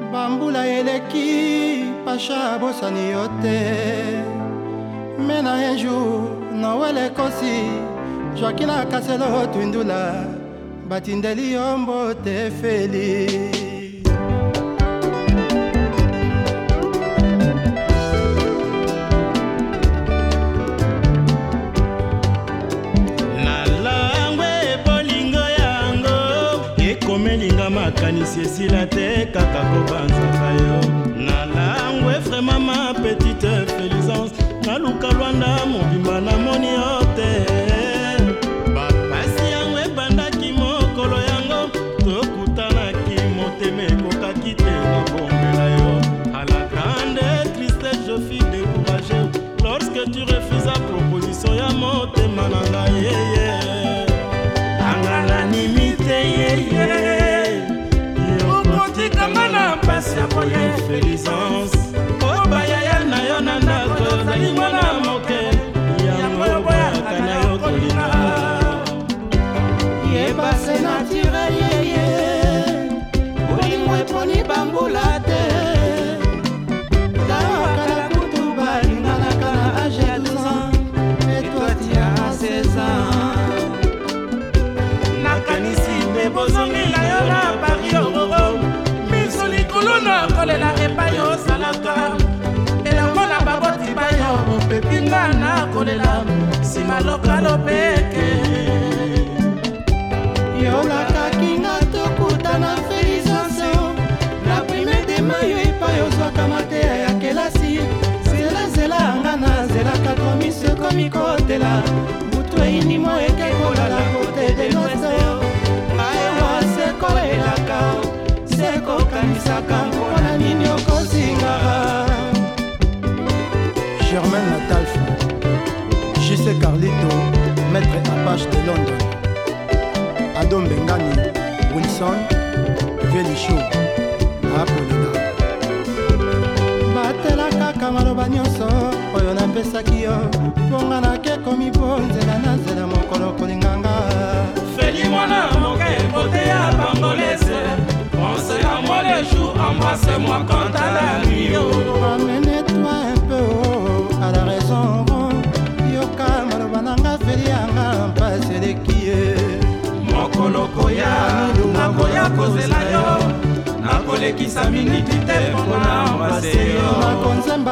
Bambula eleki pasha bosani yote. Mena un jour Noël ekosi Joaquina Kaselo Twindula batindeli yombo te feli. Melinga makanisi esila te kaka kobanzaka yo na langwe vraiment ma petite félisance naluka lwanda mobimba na moni yo te bapasi yango ebandaki mokolo yango tokutanaki motema ekokaki te nabombela yo à la grande tristesse je fus découragé lorsque tu refuses proposition ya motema na ngai angana nimite Kamana passe à voler félicence. Oh bayaya na yo na ndako zali mwana moke ya moyo boya kana yo kolina. Ye basse naturel ye uli mwe poni bambula te. Dawa kala kutuba ingana kana âge 12 ans et toi tu as 16 ans. Nakanisi bebozongi la yo na Paris ororo. Kolona kolela epai osalaka elongo na baboti bayo opepinga na kolela nsima lokalo peke yolakaki nga tokutana félicence la prime de mayo epai ozwaka mateya ya kelasi zelazela nga nazelaka komise komikotela butu eyindimo ekekolala kote de noiseo maewa sekolelaka sekokanisaka mpona nini okosingaka. Germaine Natalfa, J.C. Carlito, Maître Apache de London, Adom Bengani, Wilson, Velisho, Apolina. Batela kaka maloba nyonso oyo napesaki yo mponga nakekomi bonzela na nzela mokolo kolinganga. Feli mwana moke bote ya bangolese. Pensez à moi les jours, embrassez-moi quand à la nuit. Ramène-toi un peu à la raison. Yoka malobananga felianga passe les kie. Mokolo koya, nakoya kozela yo. Nakole kisa miniti te pona embrasser yo. Nakonzemba,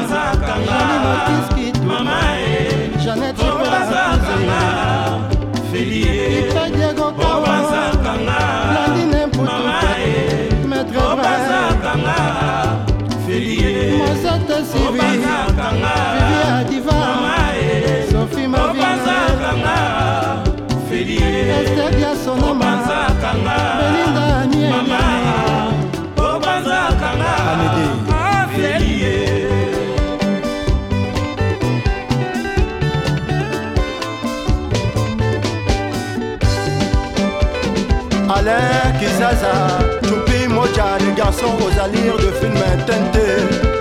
Jani mama e, Jeannette Obazakanga, Felie, Obazakanga, mama e, Obazakanga, Felie, Mosette Sylvie, Vivi Adiva, mama e, Sophie Mavina, Obazakanga, Felie, Esther Diasonoma, Obazakanga, Belinda Aniel, mama e, Obazakanga, Felie. Alain Kizaza, Choupi Moja, les garçons aux allures de film teinté.